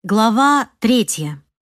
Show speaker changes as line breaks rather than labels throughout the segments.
Глава 3.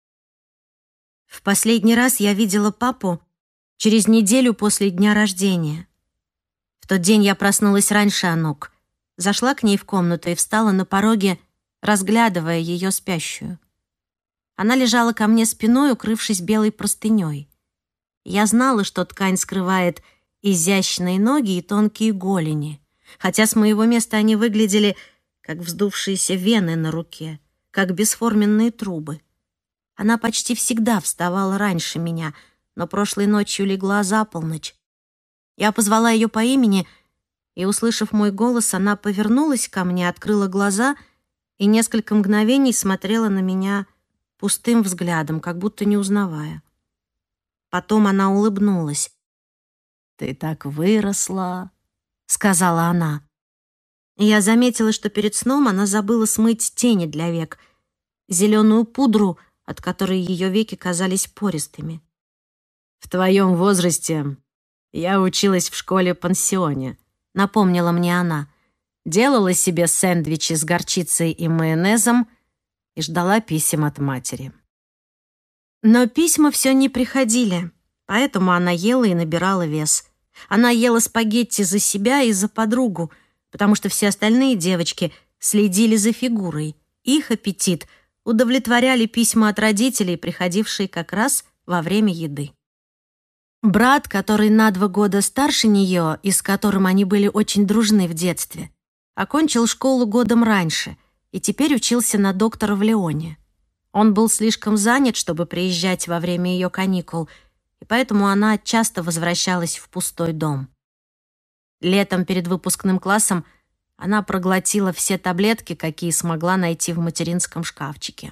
В последний раз я видела папу через неделю после дня рождения. В тот день я проснулась раньше Анук, зашла к ней в комнату и встала на пороге, разглядывая ее спящую. Она лежала ко мне спиной, укрывшись белой простыней. Я знала, что ткань скрывает изящные ноги и тонкие голени, хотя с моего места они выглядели как вздувшиеся вены на руке, как бесформенные трубы. Она почти всегда вставала раньше меня, но прошлой ночью легла за полночь. Я позвала ее по имени, и, услышав мой голос, она повернулась ко мне, открыла глаза и несколько мгновений смотрела на меня пустым взглядом, как будто не узнавая. Потом она улыбнулась. «Ты так выросла», — сказала она. И я заметила, что перед сном она забыла смыть тени для век, зеленую пудру, от которой ее веки казались пористыми. «В твоем возрасте я училась в школе-пансионе», — напомнила мне она. Делала себе сэндвичи с горчицей и майонезом и ждала писем от матери. Но письма все не приходили, поэтому она ела и набирала вес. Она ела спагетти за себя и за подругу, потому что все остальные девочки следили за фигурой. Их аппетит удовлетворяли письма от родителей, приходившие как раз во время еды. Брат, который на 2 года старше нее и с которым они были очень дружны в детстве, окончил школу годом раньше и теперь учился на доктора в Лионе. Он был слишком занят, чтобы приезжать во время ее каникул, и поэтому она часто возвращалась в пустой дом. Летом перед выпускным классом она проглотила все таблетки, какие смогла найти в материнском шкафчике.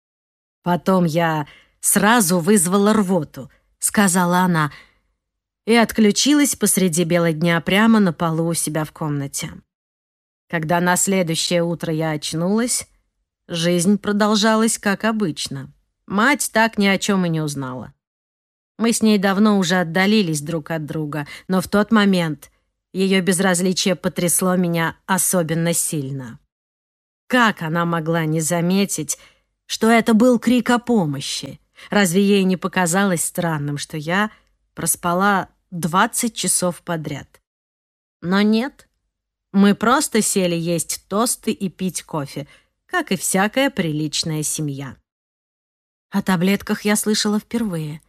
«Потом я сразу вызвала рвоту», — сказала она, и отключилась посреди бела дня прямо на полу у себя в комнате. Когда на следующее утро я очнулась, жизнь продолжалась как обычно. Мать так ни о чем и не узнала. Мы с ней давно уже отдалились друг от друга, но в тот момент ее безразличие потрясло меня особенно сильно. Как она могла не заметить, что это был крик о помощи? Разве ей не показалось странным, что я проспала 20 часов подряд? Но нет. Мы просто сели есть тосты и пить кофе, как и всякая приличная семья. О таблетках я слышала впервые.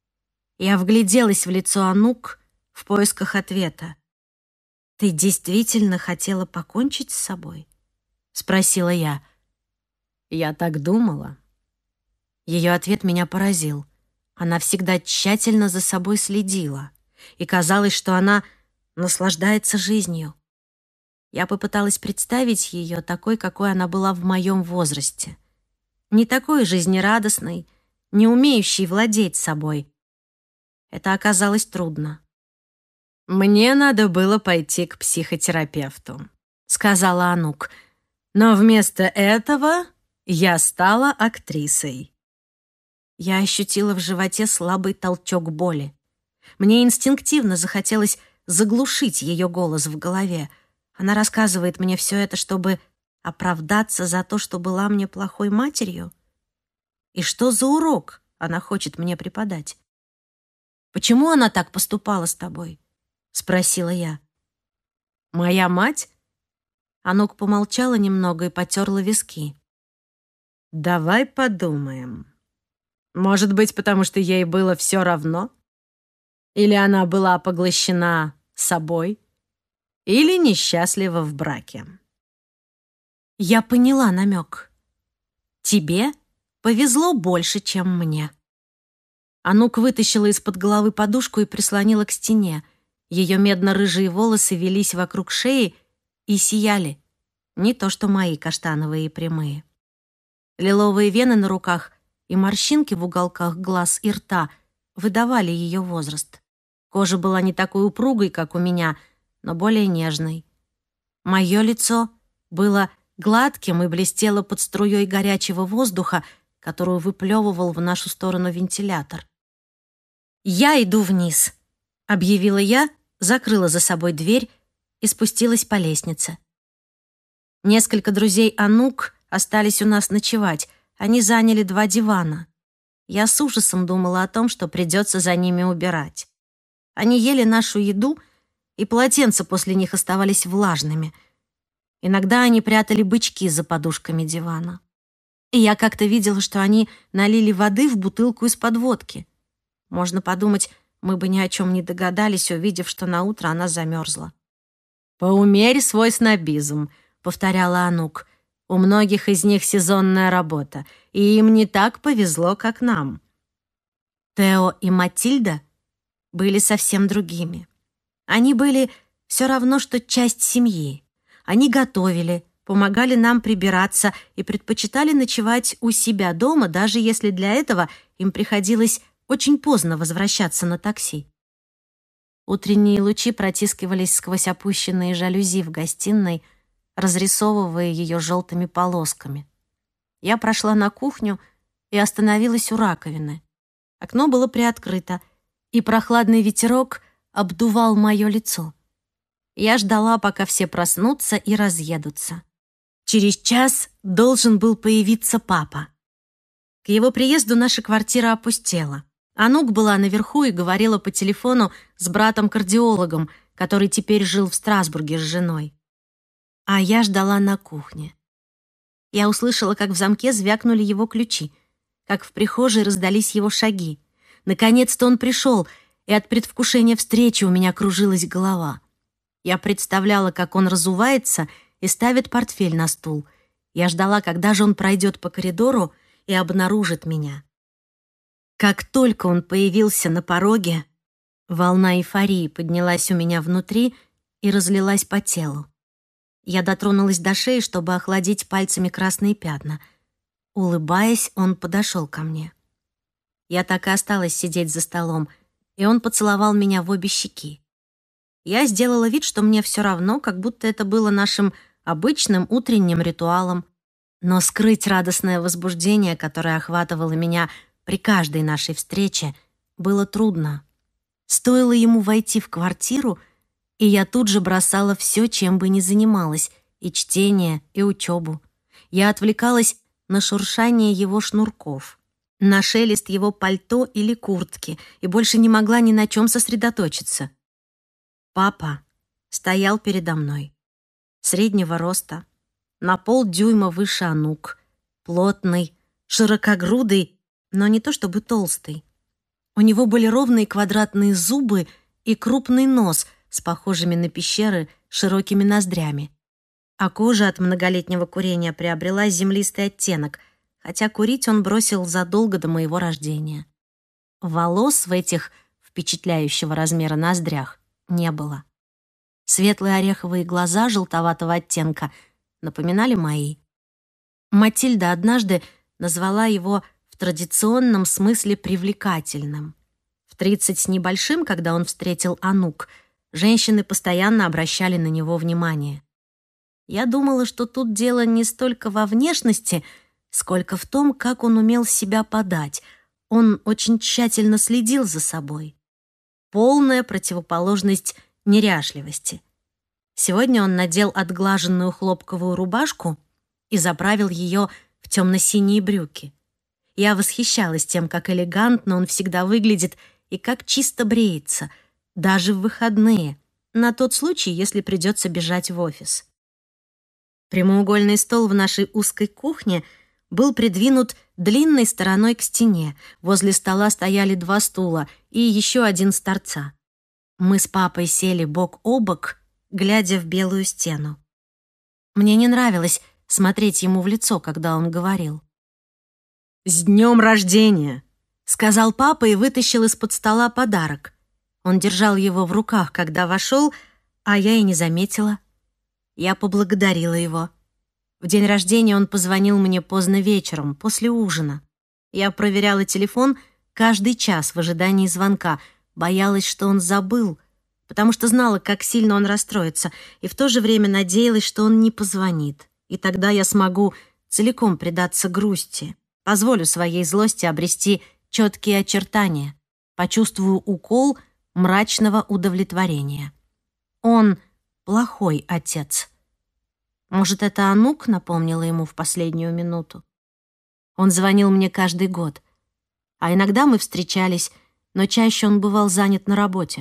Я вгляделась в лицо Анук в поисках ответа. «Ты действительно хотела покончить с собой?» — спросила я. «Я так думала». Ее ответ меня поразил. Она всегда тщательно за собой следила, и казалось, что она наслаждается жизнью. Я попыталась представить ее такой, какой она была в моем возрасте. Не такой жизнерадостной, не умеющей владеть собой. Это оказалось трудно. «Мне надо было пойти к психотерапевту», — сказала Анук. «Но вместо этого я стала актрисой». Я ощутила в животе слабый толчок боли. Мне инстинктивно захотелось заглушить ее голос в голове. Она рассказывает мне все это, чтобы оправдаться за то, что была мне плохой матерью? И что за урок она хочет мне преподать? «Почему она так поступала с тобой?» — спросила я. «Моя мать?» Анук помолчала немного и потерла виски. «Давай подумаем. Может быть, потому что ей было все равно? Или она была поглощена собой? Или несчастлива в браке?» Я поняла намек. «Тебе повезло больше, чем мне». Анук вытащила из-под головы подушку и прислонила к стене. Ее медно-рыжие волосы велись вокруг шеи и сияли. Не то что мои каштановые и прямые. Лиловые вены на руках и морщинки в уголках глаз и рта выдавали ее возраст. Кожа была не такой упругой, как у меня, но более нежной. Мое лицо было гладким и блестело под струей горячего воздуха, которую выплевывал в нашу сторону вентилятор. «Я иду вниз», — объявила я, закрыла за собой дверь и спустилась по лестнице. Несколько друзей Анук остались у нас ночевать. Они заняли 2 дивана. Я с ужасом думала о том, что придется за ними убирать. Они ели нашу еду, и полотенца после них оставались влажными. Иногда они прятали бычки за подушками дивана. И я как-то видела, что они налили воды в бутылку из-под водки. Можно подумать, мы бы ни о чем не догадались, увидев, что наутро она замерзла. «Поумерь свой снобизм», — повторяла Анук. «У многих из них сезонная работа, и им не так повезло, как нам». Тео и Матильда были совсем другими. Они были все равно, что часть семьи. Они готовили, помогали нам прибираться и предпочитали ночевать у себя дома, даже если для этого им приходилось очень поздно возвращаться на такси. Утренние лучи протискивались сквозь опущенные жалюзи в гостиной, разрисовывая ее желтыми полосками. Я прошла на кухню и остановилась у раковины. Окно было приоткрыто, и прохладный ветерок обдувал мое лицо. Я ждала, пока все проснутся и разъедутся. Через час должен был появиться папа. К его приезду наша квартира опустела. Анук была наверху и говорила по телефону с братом-кардиологом, который теперь жил в Страсбурге с женой. А я ждала на кухне. Я услышала, как в замке звякнули его ключи, как в прихожей раздались его шаги. Наконец-то он пришел, и от предвкушения встречи у меня кружилась голова. Я представляла, как он разувается и ставит портфель на стул. Я ждала, когда же он пройдет по коридору и обнаружит меня. Как только он появился на пороге, волна эйфории поднялась у меня внутри и разлилась по телу. Я дотронулась до шеи, чтобы охладить пальцами красные пятна. Улыбаясь, он подошел ко мне. Я так и осталась сидеть за столом, и он поцеловал меня в обе щеки. Я сделала вид, что мне все равно, как будто это было нашим обычным утренним ритуалом. Но скрыть радостное возбуждение, которое охватывало меня при каждой нашей встрече, было трудно. Стоило ему войти в квартиру, и я тут же бросала все, чем бы ни занималась, и чтение, и учебу. Я отвлекалась на шуршание его шнурков, на шелест его пальто или куртки, и больше не могла ни на чем сосредоточиться. Папа стоял передо мной, среднего роста, на полдюйма выше Анук, плотный, широкогрудый, но не то чтобы толстый. У него были ровные квадратные зубы и крупный нос с похожими на пещеры широкими ноздрями. А кожа от многолетнего курения приобрела землистый оттенок, хотя курить он бросил задолго до моего рождения. Волос в этих впечатляющего размера ноздрях не было. Светлые ореховые глаза желтоватого оттенка напоминали мои. Матильда однажды назвала его в традиционном смысле привлекательным. В 30 с небольшим, когда он встретил Анук, женщины постоянно обращали на него внимание. Я думала, что тут дело не столько во внешности, сколько в том, как он умел себя подать. Он очень тщательно следил за собой. Полная противоположность неряшливости. Сегодня он надел отглаженную хлопковую рубашку и заправил ее в темно-синие брюки. Я восхищалась тем, как элегантно он всегда выглядит и как чисто бреется, даже в выходные, на тот случай, если придется бежать в офис. Прямоугольный стол в нашей узкой кухне был придвинут длинной стороной к стене. Возле стола стояли 2 стула и еще 1 с торца. Мы с папой сели бок о бок, глядя в белую стену. Мне не нравилось смотреть ему в лицо, когда он говорил. «С днем рождения!» — сказал папа и вытащил из-под стола подарок. Он держал его в руках, когда вошел, а я и не заметила. Я поблагодарила его. В день рождения он позвонил мне поздно вечером, после ужина. Я проверяла телефон каждый час в ожидании звонка, боялась, что он забыл, потому что знала, как сильно он расстроится, и в то же время надеялась, что он не позвонит. И тогда я смогу целиком предаться грусти, позволю своей злости обрести четкие очертания, почувствую укол мрачного удовлетворения. Он плохой отец. Может, это Анук напомнила ему в последнюю минуту? Он звонил мне каждый год. А иногда мы встречались, но чаще он бывал занят на работе.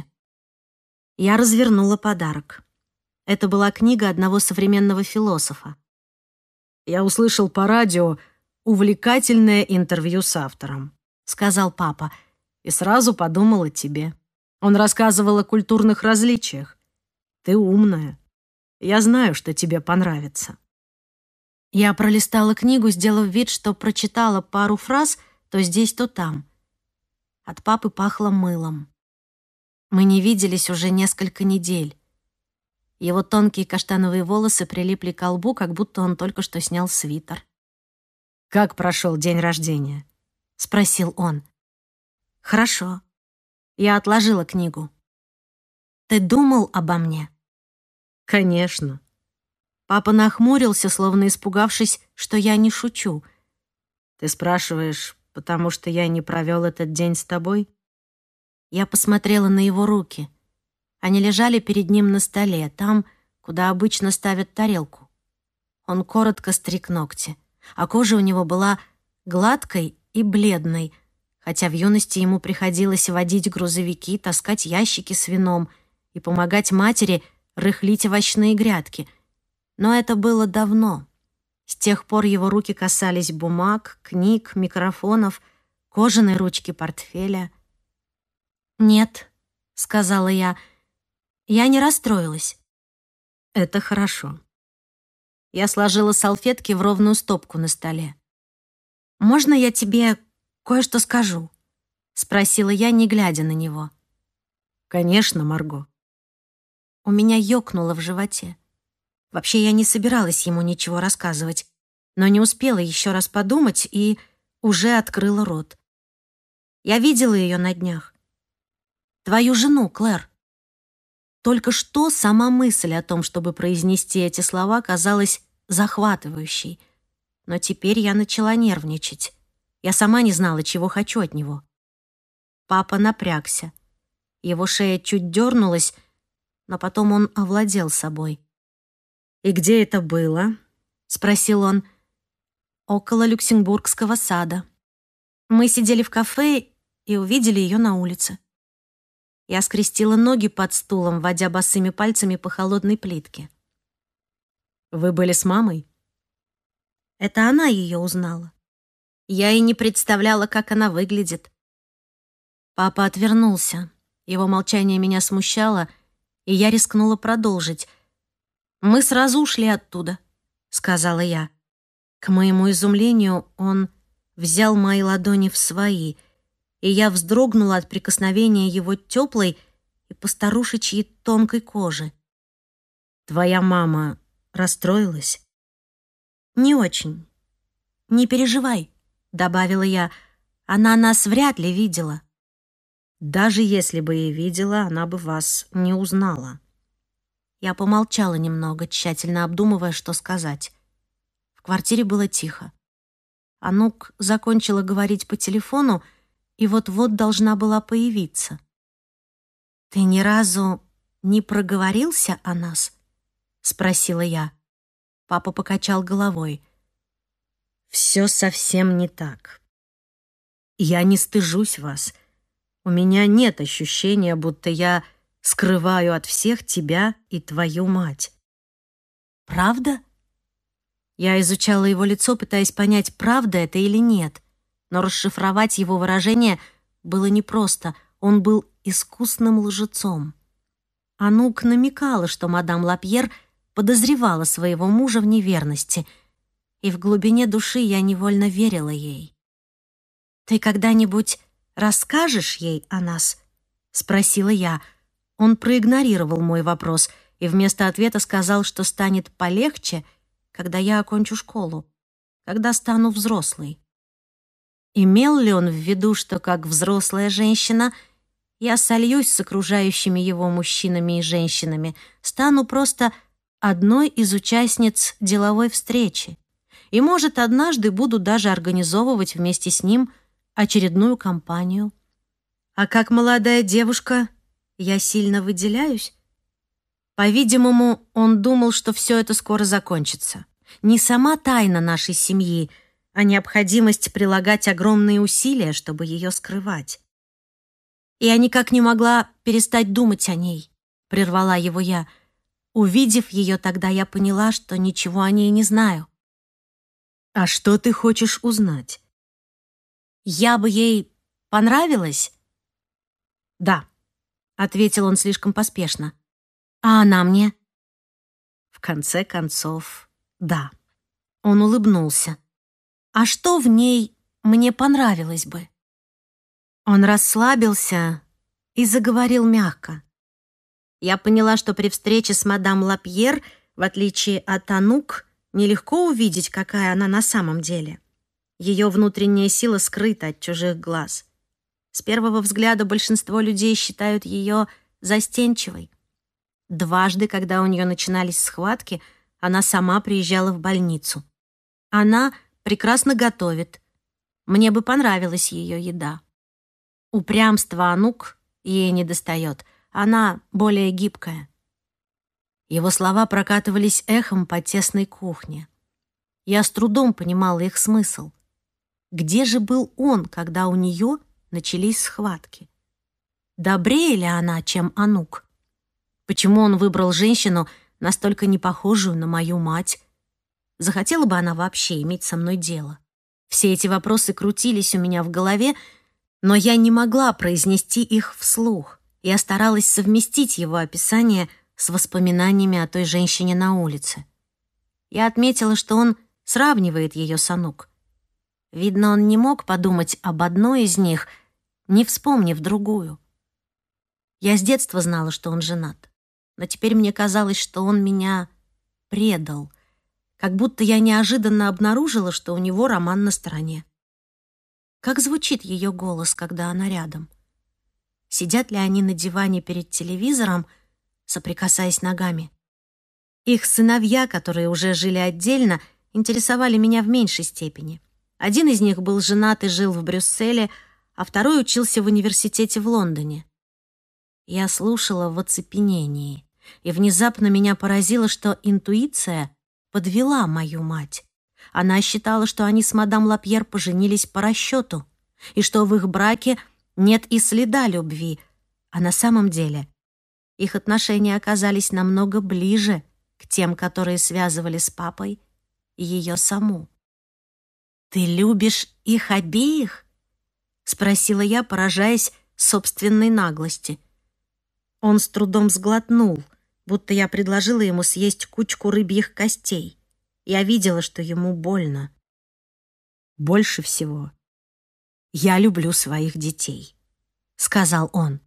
Я развернула подарок. Это была книга одного современного философа. «Я услышал по радио увлекательное интервью с автором», — сказал папа, «и сразу подумал о тебе. Он рассказывал о культурных различиях. Ты умная. Я знаю, что тебе понравится». Я пролистала книгу, сделав вид, что прочитала пару фраз то здесь, то там. От папы пахло мылом. Мы не виделись уже несколько недель. Его тонкие каштановые волосы прилипли к лбу, как будто он только что снял свитер. «Как прошел день рождения?» — спросил он. «Хорошо». Я отложила книгу. «Ты думал обо мне?» «Конечно». Папа нахмурился, словно испугавшись, что я не шучу. «Ты спрашиваешь, потому что я не провел этот день с тобой?» Я посмотрела на его руки. Они лежали перед ним на столе, там, куда обычно ставят тарелку. Он коротко стриг ногти, а кожа у него была гладкой и бледной, хотя в юности ему приходилось водить грузовики, таскать ящики с вином и помогать матери рыхлить овощные грядки. Но это было давно. С тех пор его руки касались бумаг, книг, микрофонов, кожаной ручки портфеля. «Нет», — сказала я не расстроилась. «Это хорошо». Я сложила салфетки в ровную стопку на столе. «Можно я тебе кое-что скажу?» — спросила я, не глядя на него. «Конечно, Марго». У меня ёкнуло в животе. Вообще, я не собиралась ему ничего рассказывать, но не успела еще раз подумать и уже открыла рот. Я видела ее на днях. Твою жену, Клэр. Только что сама мысль о том, чтобы произнести эти слова, казалась захватывающей. Но теперь я начала нервничать. Я сама не знала, чего хочу от него. Папа напрягся. Его шея чуть дернулась, но потом он овладел собой. «И где это было?» — спросил он. «Около Люксембургского сада. Мы сидели в кафе и увидели ее на улице». Я скрестила ноги под стулом, водя босыми пальцами по холодной плитке. «Вы были с мамой?» Это она ее узнала. Я и не представляла, как она выглядит. Папа отвернулся. Его молчание меня смущало, и я рискнула продолжить. «Мы сразу ушли оттуда», — сказала я. К моему изумлению, он взял мои ладони в свои, и я вздрогнула от прикосновения его теплой и постарушечьей тонкой кожи. «Твоя мама расстроилась?» «Не очень. Не переживай», — добавила я. «Она нас вряд ли видела». «Даже если бы и видела, она бы вас не узнала». Я помолчала немного, тщательно обдумывая, что сказать. В квартире было тихо. Анук закончила говорить по телефону и вот-вот должна была появиться. «Ты ни разу не проговорился о нас?» — спросила я. Папа покачал головой. «Все совсем не так. Я не стыжусь вас. У меня нет ощущения, будто я скрываю от всех тебя и твою мать». «Правда?» Я изучала его лицо, пытаясь понять, правда это или нет. Но расшифровать его выражение было непросто. Он был искусным лжецом. Анук намекала, что мадам Лапьер подозревала своего мужа в неверности, и в глубине души я невольно верила ей. «Ты когда-нибудь расскажешь ей о нас?» — спросила я. Он проигнорировал мой вопрос и вместо ответа сказал, что станет полегче, когда я окончу школу, когда стану взрослой. Имел ли он в виду, что как взрослая женщина я сольюсь с окружающими его мужчинами и женщинами, стану просто одной из участниц деловой встречи и, может, однажды буду даже организовывать вместе с ним очередную кампанию? А как молодая девушка я сильно выделяюсь? По-видимому, он думал, что все это скоро закончится. Не сама тайна нашей семьи, а необходимость прилагать огромные усилия, чтобы ее скрывать. «Я никак не могла перестать думать о ней», — прервала его я. Увидев ее тогда, я поняла, что ничего о ней не знаю. «А что ты хочешь узнать?» «Я бы ей понравилась?» «Да», — ответил он слишком поспешно. «А она мне?» В конце концов, да. Он улыбнулся. «А что в ней мне понравилось бы?» Он расслабился и заговорил мягко. Я поняла, что при встрече с мадам Лапьер, в отличие от Анук, нелегко увидеть, какая она на самом деле. Ее внутренняя сила скрыта от чужих глаз. С первого взгляда большинство людей считают ее застенчивой. Дважды, когда у нее начинались схватки, она сама приезжала в больницу. Она прекрасно готовит. Мне бы понравилась ее еда. Упрямство Анук ей недостает. Она более гибкая. Его слова прокатывались эхом по тесной кухне. Я с трудом понимала их смысл. Где же был он, когда у нее начались схватки? Добрее ли она, чем Анук? Почему он выбрал женщину, настолько не похожую на мою мать? Захотела бы она вообще иметь со мной дело? Все эти вопросы крутились у меня в голове, но я не могла произнести их вслух. Я старалась совместить его описание с воспоминаниями о той женщине на улице. Я отметила, что он сравнивает ее с Анук. Видно, он не мог подумать об одной из них, не вспомнив другую. Я с детства знала, что он женат, но теперь мне казалось, что он меня предал, как будто я неожиданно обнаружила, что у него роман на стороне. Как звучит ее голос, когда она рядом? Сидят ли они на диване перед телевизором, соприкасаясь ногами? Их сыновья, которые уже жили отдельно, интересовали меня в меньшей степени. Один из них был женат и жил в Брюсселе, а второй учился в университете в Лондоне. Я слушала в оцепенении, и внезапно меня поразило, что интуиция подвела мою мать. Она считала, что они с мадам Лапьер поженились по расчету, и что в их браке нет и следа любви, а на самом деле их отношения оказались намного ближе к тем, которые связывали с папой и ее саму. «Ты любишь их обеих?» — спросила я, поражаясь собственной наглости. Он с трудом сглотнул, будто я предложила ему съесть кучку рыбьих костей. Я видела, что ему больно. «Больше всего я люблю своих детей», — сказал он.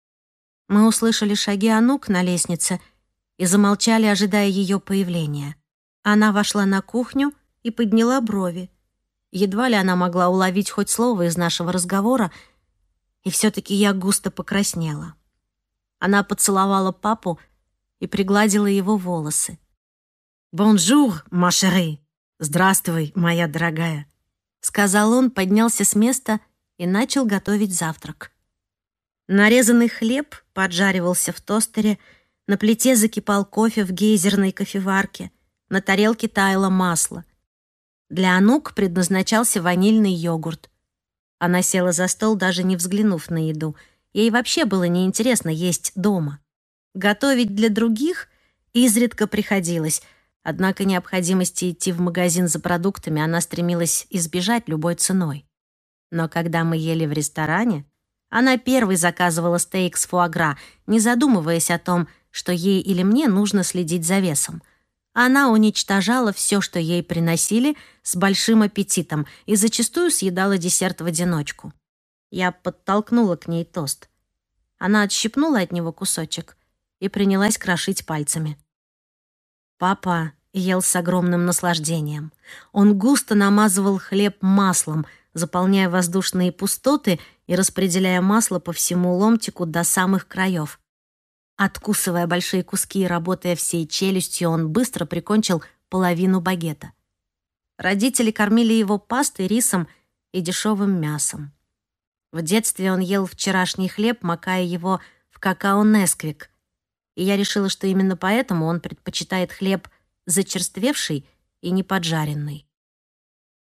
Мы услышали шаги Анук на лестнице и замолчали, ожидая ее появления. Она вошла на кухню и подняла брови. Едва ли она могла уловить хоть слово из нашего разговора, и все-таки я густо покраснела. Она поцеловала папу и пригладила его волосы. «Бонжур, ма шери! Здравствуй, моя дорогая!» — сказал он, поднялся с места и начал готовить завтрак. Нарезанный хлеб поджаривался в тостере, на плите закипал кофе в гейзерной кофеварке, на тарелке таяло масло. Для Анук предназначался ванильный йогурт. Она села за стол, даже не взглянув на еду. Ей вообще было неинтересно есть дома. Готовить для других изредка приходилось, однако необходимости идти в магазин за продуктами она стремилась избежать любой ценой. Но когда мы ели в ресторане, она первой заказывала стейк с фуагра, не задумываясь о том, что ей или мне нужно следить за весом. Она уничтожала все, что ей приносили, с большим аппетитом и зачастую съедала десерт в одиночку. Я подтолкнула к ней тост. Она отщипнула от него кусочек и принялась крошить пальцами. Папа ел с огромным наслаждением. Он густо намазывал хлеб маслом, заполняя воздушные пустоты и распределяя масло по всему ломтику до самых краев. Откусывая большие куски и работая всей челюстью, он быстро прикончил половину багета. Родители кормили его пастой, рисом и дешевым мясом. В детстве он ел вчерашний хлеб, макая его в какао-несквик, и я решила, что именно поэтому он предпочитает хлеб зачерствевший и неподжаренный.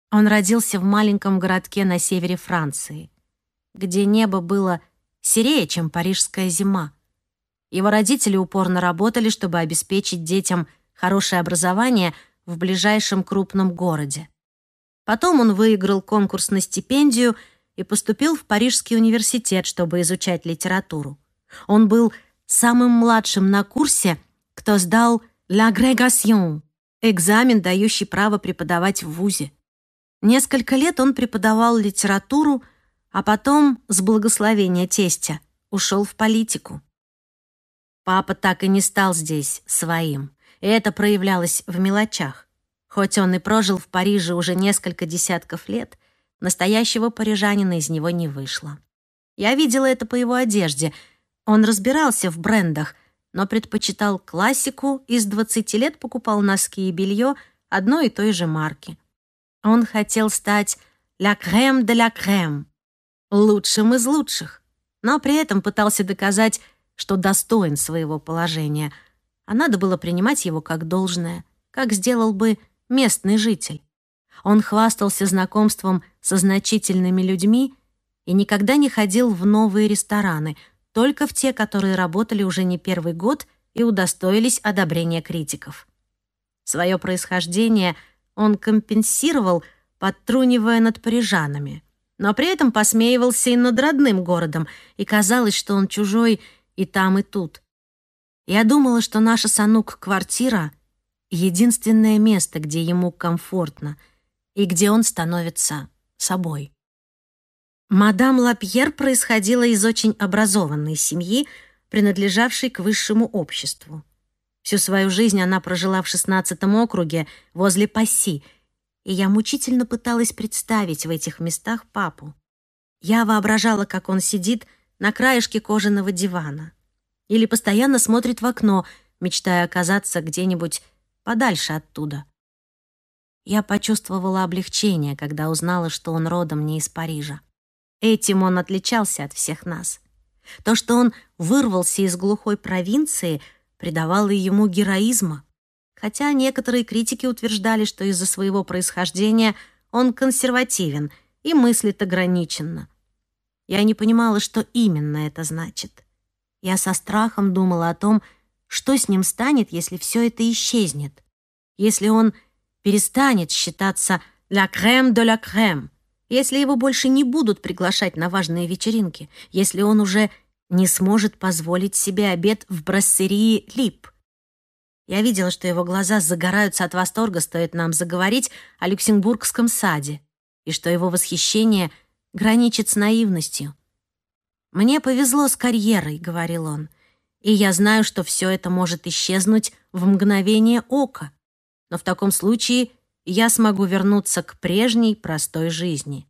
Он родился в маленьком городке на севере Франции, где небо было серее, чем парижская зима. Его родители упорно работали, чтобы обеспечить детям хорошее образование в ближайшем крупном городе. Потом он выиграл конкурс на стипендию и поступил в Парижский университет, чтобы изучать литературу. Он был самым младшим на курсе, кто сдал «l'agrégation» — экзамен, дающий право преподавать в вузе. Несколько лет он преподавал литературу, а потом, с благословения тестя, ушел в политику. Папа так и не стал здесь своим, и это проявлялось в мелочах. Хоть он и прожил в Париже уже несколько десятков лет, настоящего парижанина из него не вышло. Я видела это по его одежде. Он разбирался в брендах, но предпочитал классику и с 20 лет покупал носки и белье одной и той же марки. Он хотел стать «la crème de la crème», лучшим из лучших, но при этом пытался доказать, что достоин своего положения, а надо было принимать его как должное, как сделал бы местный житель. Он хвастался знакомством со значительными людьми и никогда не ходил в новые рестораны, только в те, которые работали уже не первый год и удостоились одобрения критиков. Свое происхождение он компенсировал, подтрунивая над парижанами, но при этом посмеивался и над родным городом, и казалось, что он чужой и там, и тут. Я думала, что наша с Анук квартира — единственное место, где ему комфортно и где он становится собой. Мадам Лапьер происходила из очень образованной семьи, принадлежавшей к высшему обществу. Всю свою жизнь она прожила в 16-м округе возле Пасси, и я мучительно пыталась представить в этих местах папу. Я воображала, как он сидит на краешке кожаного дивана или постоянно смотрит в окно, мечтая оказаться где-нибудь подальше оттуда. Я почувствовала облегчение, когда узнала, что он родом не из Парижа. Этим он отличался от всех нас. То, что он вырвался из глухой провинции, придавало ему героизма, хотя некоторые критики утверждали, что из-за своего происхождения он консервативен и мыслит ограниченно. Я не понимала, что именно это значит. Я со страхом думала о том, что с ним станет, если все это исчезнет, если он перестанет считаться «la crème de la crème», если его больше не будут приглашать на важные вечеринки, если он уже не сможет позволить себе обед в брассерии «Лип». Я видела, что его глаза загораются от восторга, стоит нам заговорить о Люксембургском саде, и что его восхищение граничит с наивностью. «Мне повезло с карьерой», — говорил он, «и я знаю, что все это может исчезнуть в мгновение ока, но в таком случае я смогу вернуться к прежней простой жизни».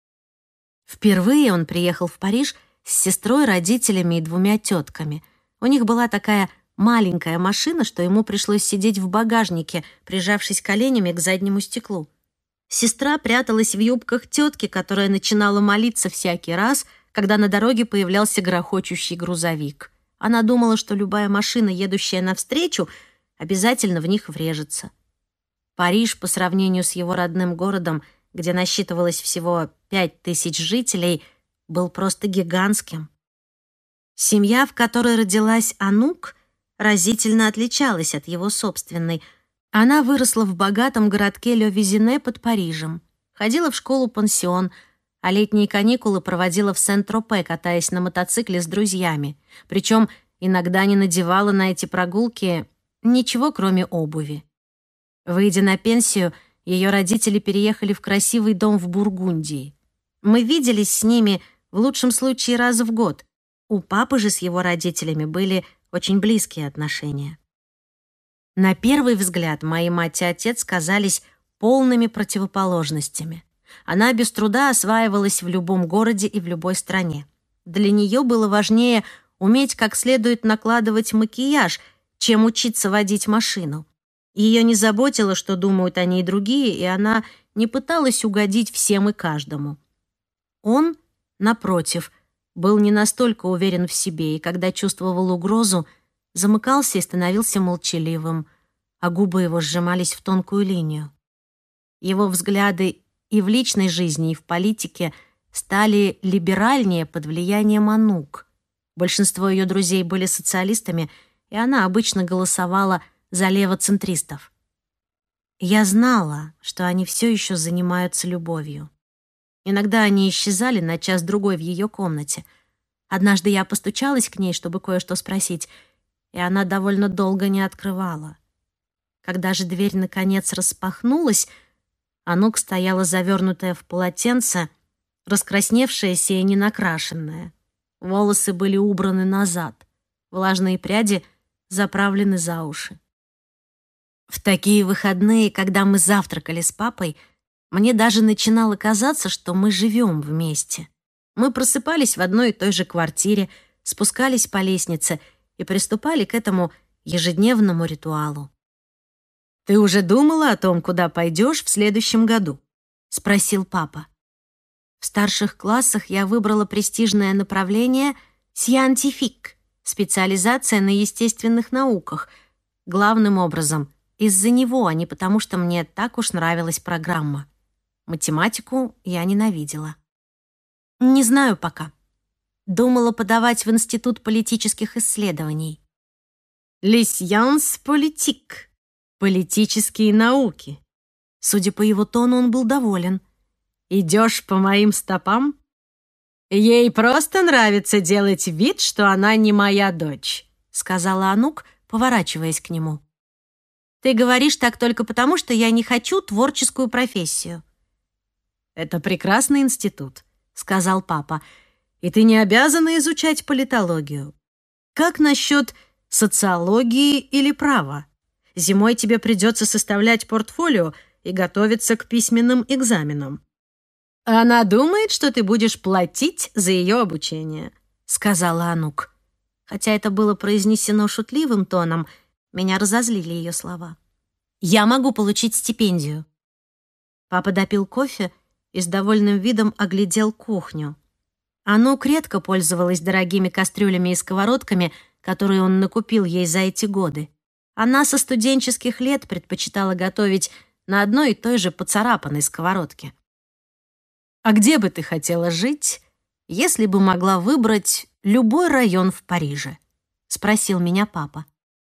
Впервые он приехал в Париж с сестрой, родителями и 2 тетками. У них была такая маленькая машина, что ему пришлось сидеть в багажнике, прижавшись коленями к заднему стеклу. Сестра пряталась в юбках тетки, которая начинала молиться всякий раз, когда на дороге появлялся грохочущий грузовик. Она думала, что любая машина, едущая навстречу, обязательно в них врежется. Париж, по сравнению с его родным городом, где насчитывалось всего 5000 жителей, был просто гигантским. Семья, в которой родилась Анук, разительно отличалась от его собственной. Она выросла в богатом городке Ле-Визине под Парижем, ходила в школу-пансион, а летние каникулы проводила в Сен-Тропе, катаясь на мотоцикле с друзьями. Причем иногда не надевала на эти прогулки ничего, кроме обуви. Выйдя на пенсию, ее родители переехали в красивый дом в Бургундии. Мы виделись с ними в лучшем случае раз в год. У папы же с его родителями были очень близкие отношения. На первый взгляд мои мать и отец казались полными противоположностями. Она без труда осваивалась в любом городе и в любой стране. Для нее было важнее уметь как следует накладывать макияж, чем учиться водить машину. Ее не заботило, что думают о ней другие, и она не пыталась угодить всем и каждому. Он, напротив, был не настолько уверен в себе, и когда чувствовал угрозу, замыкался и становился молчаливым, а губы его сжимались в тонкую линию. Его взгляды и в личной жизни, и в политике стали либеральнее под влиянием Анук. Большинство ее друзей были социалистами, и она обычно голосовала за левоцентристов. Я знала, что они все еще занимаются любовью. Иногда они исчезали на час-другой в ее комнате. Однажды я постучалась к ней, чтобы кое-что спросить, и она довольно долго не открывала. Когда же дверь наконец распахнулась, Анук стояла завернутая в полотенце, раскрасневшаяся и ненакрашенная. Волосы были убраны назад, влажные пряди заправлены за уши. В такие выходные, когда мы завтракали с папой, мне даже начинало казаться, что мы живем вместе. Мы просыпались в одной и той же квартире, спускались по лестнице и приступали к этому ежедневному ритуалу. «Ты уже думала о том, куда пойдешь в следующем году?» — спросил папа. В старших классах я выбрала престижное направление «Сcientifique» — специализация на естественных науках, главным образом из-за него, а не потому, что мне так уж нравилась программа. Математику я ненавидела. Не знаю пока. Думала подавать в Институт политических исследований. «Les sciences politiques» — политические науки. Судя по его тону, он был доволен. «Идешь по моим стопам?» «Ей просто нравится делать вид, что она не моя дочь», — сказала Анук, поворачиваясь к нему. «Ты говоришь так только потому, что я не хочу творческую профессию». «Это прекрасный институт», — сказал папа, «и ты не обязана изучать политологию. Как насчет социологии или права? Зимой тебе придется составлять портфолио и готовиться к письменным экзаменам». «Она думает, что ты будешь платить за ее обучение», — сказала Анук. Хотя это было произнесено шутливым тоном, меня разозлили ее слова. «Я могу получить стипендию». Папа допил кофе и с довольным видом оглядел кухню. Анук редко пользовалась дорогими кастрюлями и сковородками, которые он накупил ей за эти годы. Она со студенческих лет предпочитала готовить на одной и той же поцарапанной сковородке. «А где бы ты хотела жить, если бы могла выбрать любой район в Париже?» — спросил меня папа.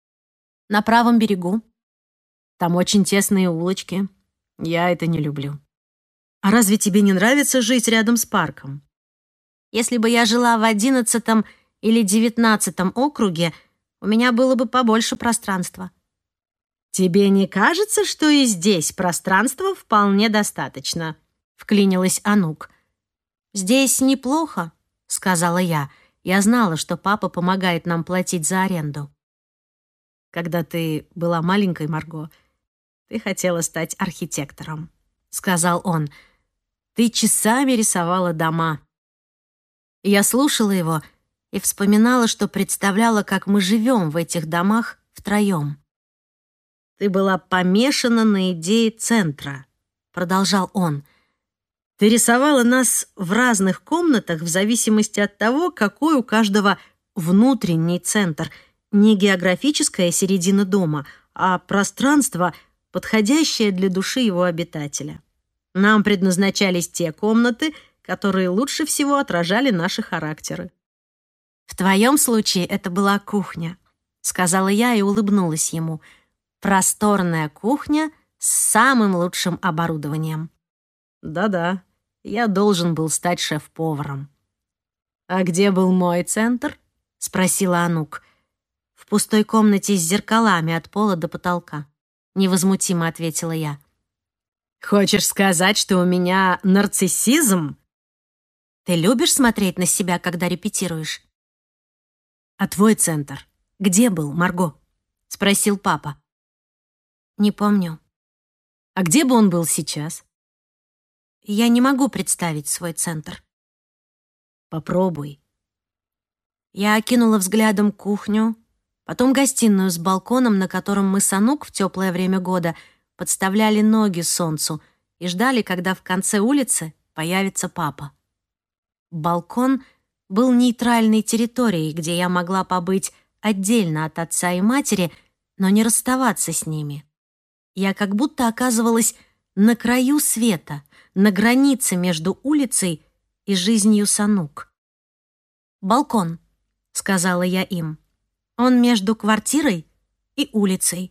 «На правом берегу. Там очень тесные улочки. Я это не люблю». «А разве тебе не нравится жить рядом с парком?» «Если бы я жила в 11 или 19 округе, у меня было бы побольше пространства». «Тебе не кажется, что и здесь пространства вполне достаточно?» — вклинилась Анук. «Здесь неплохо», — сказала я. Я знала, что папа помогает нам платить за аренду. «Когда ты была маленькой, Марго, ты хотела стать архитектором», — сказал он. «Ты часами рисовала дома». Я слушала его и вспоминала, что представляла, как мы живем в этих домах втроем. «Ты была помешана на идее центра», — продолжал он. «Ты рисовала нас в разных комнатах в зависимости от того, какой у каждого внутренний центр, не географическая середина дома, а пространство, подходящее для души его обитателя. Нам предназначались те комнаты, которые лучше всего отражали наши характеры». «В твоем случае это была кухня», — сказала я и улыбнулась ему. «Просторная кухня с самым лучшим оборудованием». «Да-да, я должен был стать шеф-поваром». «А где был мой центр?» — спросила Анук. «В пустой комнате с зеркалами от пола до потолка», — невозмутимо ответила я. «Хочешь сказать, что у меня нарциссизм?» «Ты любишь смотреть на себя, когда репетируешь?» «А твой центр где был, Марго?» — спросил папа. «Не помню». «А где бы он был сейчас?» «Я не могу представить свой центр». «Попробуй». Я окинула взглядом кухню, потом гостиную с балконом, на котором мы с Анук в теплое время года подставляли ноги солнцу и ждали, когда в конце улицы появится папа. Балкон был нейтральной территорией, где я могла побыть отдельно от отца и матери, но не расставаться с ними. Я как будто оказывалась на краю света, на границе между улицей и жизнью Санук. «Балкон», — сказала я им. «Он между квартирой и улицей».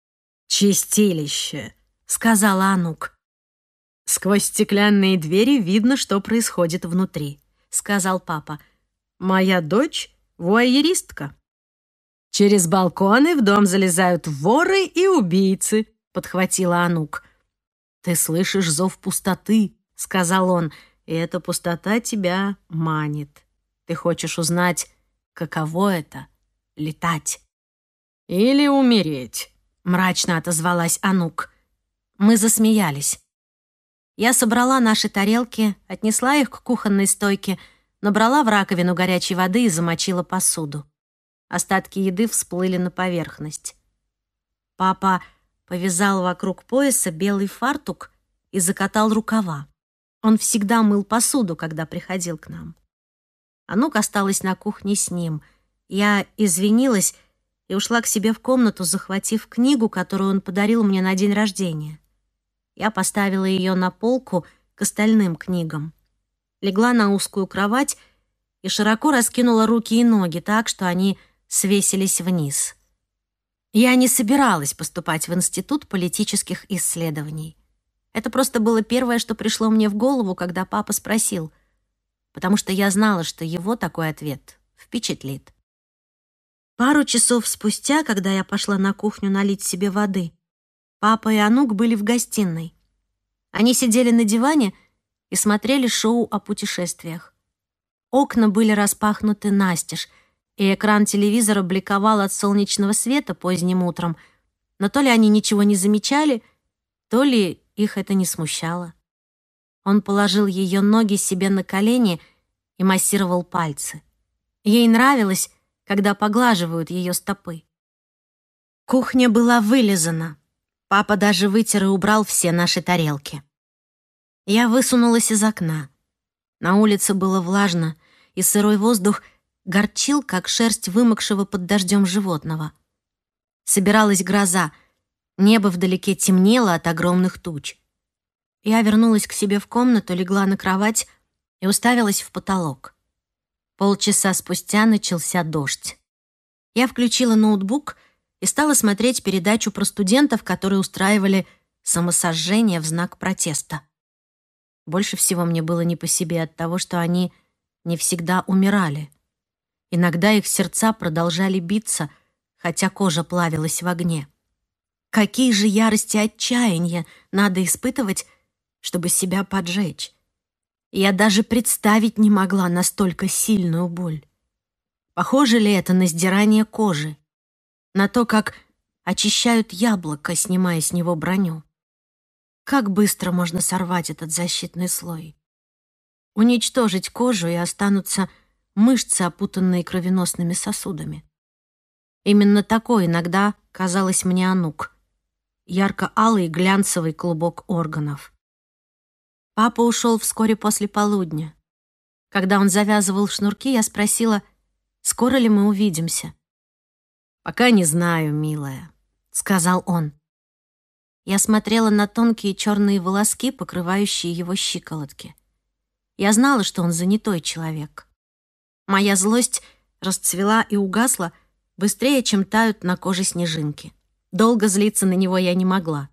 «Чистилище»,
— сказала Анук.
«Сквозь стеклянные двери видно, что происходит внутри», — сказал папа. «Моя дочь — вуайеристка». «Через балконы в дом залезают воры и убийцы», — подхватила Анук. «Ты слышишь зов пустоты», — сказал он, — «и эта пустота тебя манит. Ты хочешь узнать, каково это — летать». «Или умереть», — мрачно отозвалась Анук.
Мы засмеялись. Я собрала наши тарелки, отнесла их к кухонной стойке, набрала в раковину горячей воды и замочила посуду. Остатки еды всплыли на поверхность. Папа повязал вокруг пояса белый фартук и закатал рукава. Он всегда мыл посуду, когда приходил к нам. Анук осталась на кухне с ним. Я извинилась и ушла к себе в комнату, захватив книгу, которую он подарил мне на день рождения. Я поставила ее на полку к остальным книгам. Легла на узкую кровать и широко раскинула руки и ноги так, что они свесились вниз. Я не собиралась поступать в Институт политических исследований. Это просто было первое, что пришло мне в голову, когда папа спросил, потому что я знала, что его такой ответ впечатлит. Пару часов спустя, когда я пошла на кухню налить себе воды, папа и Анук были в гостиной. Они сидели на диване и смотрели шоу о путешествиях. Окна были распахнуты настежь, и экран телевизора бликовал от солнечного света поздним утром, но то ли они ничего не замечали, то ли их это не смущало. Он положил ее ноги себе на колени и массировал пальцы. Ей нравилось, когда поглаживают ее стопы. Кухня была вылизана. Папа даже вытер и убрал все наши тарелки. Я высунулась из окна. На улице было влажно, и сырой воздух горчил, как шерсть вымокшего под дождем животного. Собиралась гроза. Небо вдалеке темнело от огромных туч. Я вернулась к себе в комнату, легла на кровать и уставилась в потолок. Полчаса спустя начался дождь. Я включила ноутбук и стала смотреть передачу про студентов, которые устраивали самосожжение в знак протеста. Больше всего мне было не по себе от того, что они не всегда умирали. Иногда их сердца продолжали биться, хотя кожа плавилась в огне. Какие же ярости и отчаяния надо испытывать, чтобы себя поджечь? Я даже представить не могла настолько сильную боль. Похоже ли это на сдирание кожи? На то, как очищают яблоко, снимая с него броню? Как быстро можно сорвать этот защитный слой? Уничтожить кожу, и останутся мышцы, опутанные кровеносными сосудами. Именно такой иногда казалось мне Анук. Ярко-алый глянцевый клубок органов. Папа ушел вскоре после полудня. Когда он завязывал шнурки, я спросила, скоро ли мы увидимся. «Пока не знаю, милая», — сказал он. Я смотрела на тонкие черные волоски, покрывающие его щиколотки. Я знала, что он занятой человек. Моя злость расцвела и угасла быстрее, чем тают на коже снежинки. Долго злиться на него я не могла.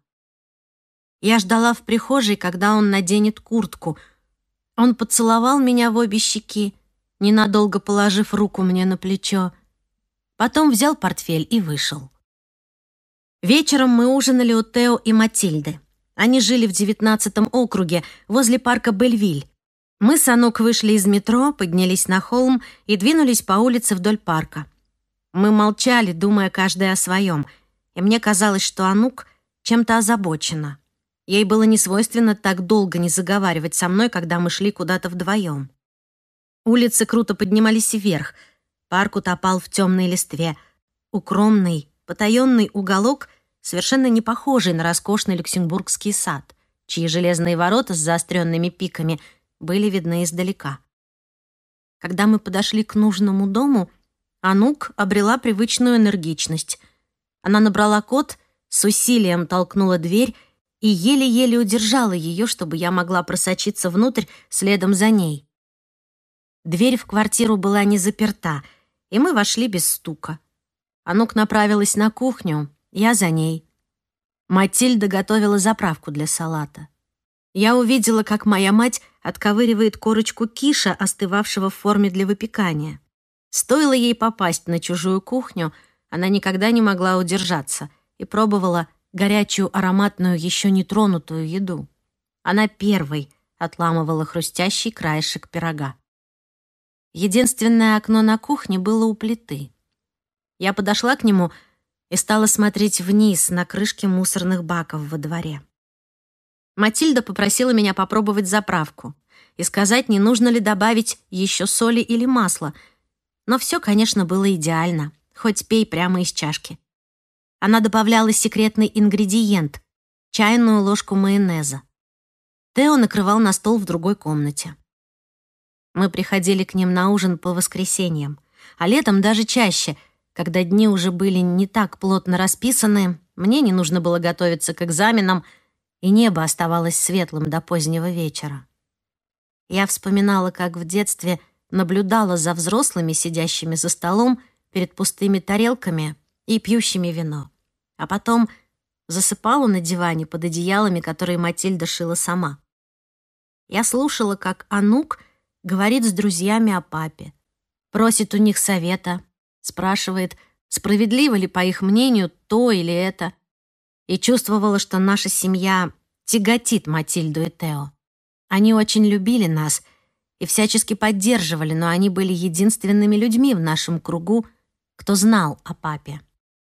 Я ждала в прихожей, когда он наденет куртку. Он поцеловал меня в обе щеки, ненадолго положив руку мне на плечо. Потом взял портфель и вышел. Вечером мы ужинали у Тео и Матильды. Они жили в 19-м округе, возле парка Бельвиль. Мы с Анук вышли из метро, поднялись на холм и двинулись по улице вдоль парка. Мы молчали, думая каждая о своем, и мне казалось, что Анук чем-то озабочена. Ей было несвойственно так долго не заговаривать со мной, когда мы шли куда-то вдвоем. Улицы круто поднимались вверх, парк утопал в темной листве. Укромный, потаенный уголок, совершенно не похожий на роскошный люксембургский сад, чьи железные ворота с заостренными пиками были видны издалека. Когда мы подошли к нужному дому, Анук обрела привычную энергичность. Она набрала код, с усилием толкнула дверь и еле-еле удержала ее, чтобы я могла просочиться внутрь следом за ней. Дверь в квартиру была не заперта, и мы вошли без стука. Анук направилась на кухню, я за ней. Матильда готовила заправку для салата. Я увидела, как моя мать отковыривает корочку киша, остывавшего в форме для выпекания. Стоило ей попасть на чужую кухню, она никогда не могла удержаться и пробовала горячую, ароматную, еще не тронутую еду. Она первой отламывала хрустящий краешек пирога. Единственное окно на кухне было у плиты. Я подошла к нему и стала смотреть вниз на крышки мусорных баков во дворе. Матильда попросила меня попробовать заправку и сказать, не нужно ли добавить еще соли или масла. Но все, конечно, было идеально, хоть пей прямо из чашки. Она добавляла секретный ингредиент — чайную ложку майонеза. Тео накрывал на стол в другой комнате. Мы приходили к ним на ужин по воскресеньям, а летом даже чаще, когда дни уже были не так плотно расписаны, мне не нужно было готовиться к экзаменам, и небо оставалось светлым до позднего вечера. Я вспоминала, как в детстве наблюдала за взрослыми, сидящими за столом перед пустыми тарелками и пьющими вино, а потом засыпала на диване под одеялами, которые Матильда шила сама. Я слушала, как Анук говорит с друзьями о папе, просит у них совета, спрашивает, справедливо ли, по их мнению, то или это, и чувствовала, что наша семья тяготит Матильду и Тео. Они очень любили нас и всячески поддерживали, но они были единственными людьми в нашем кругу, кто знал о папе.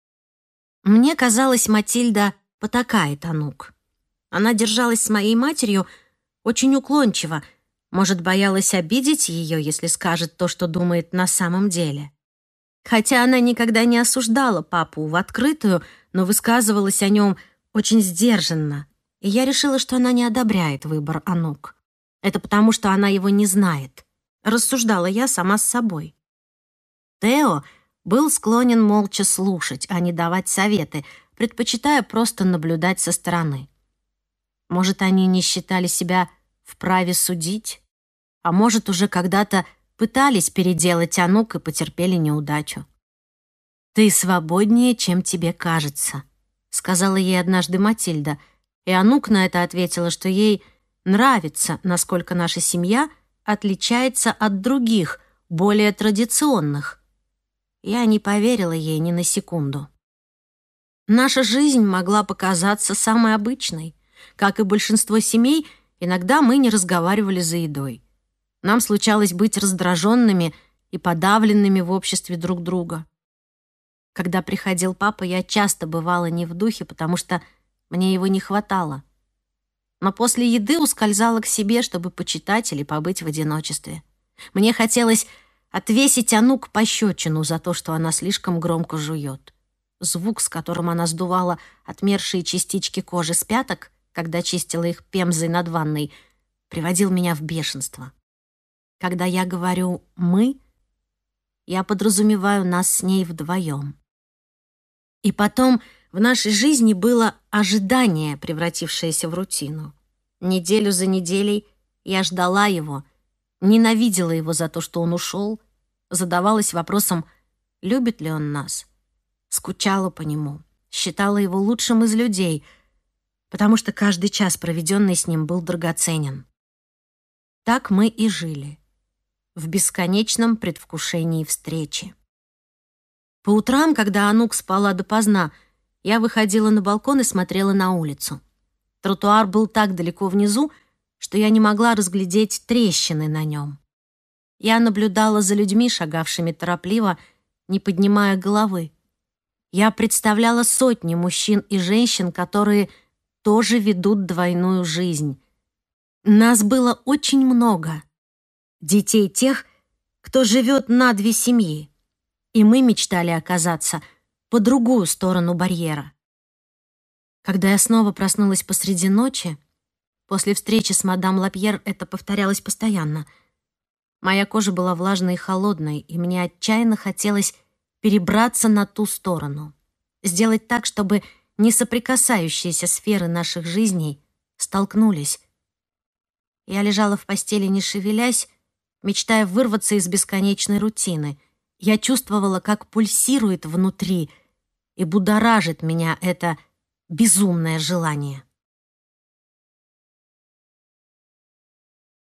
Мне казалось, Матильда потакает Анук. Она держалась с моей матерью очень уклончиво, может, боялась обидеть ее, если скажет то, что думает на самом деле. Хотя она никогда не осуждала папу в открытую, но высказывалась о нем очень сдержанно, и я решила, что она не одобряет выбор Анук. Это потому, что она его не знает. Рассуждала я сама с собой. Тео был склонен молча слушать, а не давать советы, предпочитая просто наблюдать со стороны. Может, они не считали себя вправе судить? А может, уже когда-то пытались переделать Анук и потерпели неудачу. «Ты свободнее, чем тебе кажется», — сказала ей однажды Матильда, и Анук на это ответила, что ей нравится, насколько наша семья отличается от других, более традиционных. Я не поверила ей ни на секунду. Наша жизнь могла показаться самой обычной. Как и большинство семей, иногда мы не разговаривали за едой. Нам случалось быть раздраженными и подавленными в обществе друг друга. Когда приходил папа, я часто бывала не в духе, потому что мне его не хватало. Но после еды ускользала к себе, чтобы почитать или побыть в одиночестве. Мне хотелось отвесить Анук пощечину за то, что она слишком громко жует. Звук, с которым она сдувала отмершие частички кожи с пяток, когда чистила их пемзой над ванной, приводил меня в бешенство. Когда я говорю «мы», я подразумеваю нас с ней вдвоем. И потом в нашей жизни было ожидание, превратившееся в рутину. Неделю за неделей я ждала его, ненавидела его за то, что он ушел, задавалась вопросом, любит ли он нас, скучала по нему, считала его лучшим из людей, потому что каждый час, проведенный с ним, был драгоценен. Так мы и жили, в бесконечном предвкушении встречи. По утрам, когда Анук спала допоздна, я выходила на балкон и смотрела на улицу. Тротуар был так далеко внизу, что я не могла разглядеть трещины на нем. Я наблюдала за людьми, шагавшими торопливо, не поднимая головы. Я представляла сотни мужчин и женщин, которые тоже ведут двойную жизнь. Нас было очень много. Детей тех, кто живет на две семьи. И мы мечтали оказаться по другую сторону барьера. Когда я снова проснулась посреди ночи, после встречи с мадам Лапьер это повторялось постоянно. Моя кожа была влажной и холодной, и мне отчаянно хотелось перебраться на ту сторону. Сделать так, чтобы несоприкасающиеся сферы наших жизней столкнулись. Я лежала в постели, не шевелясь, мечтая вырваться из бесконечной рутины. Я чувствовала, как пульсирует внутри и будоражит меня это безумное желание.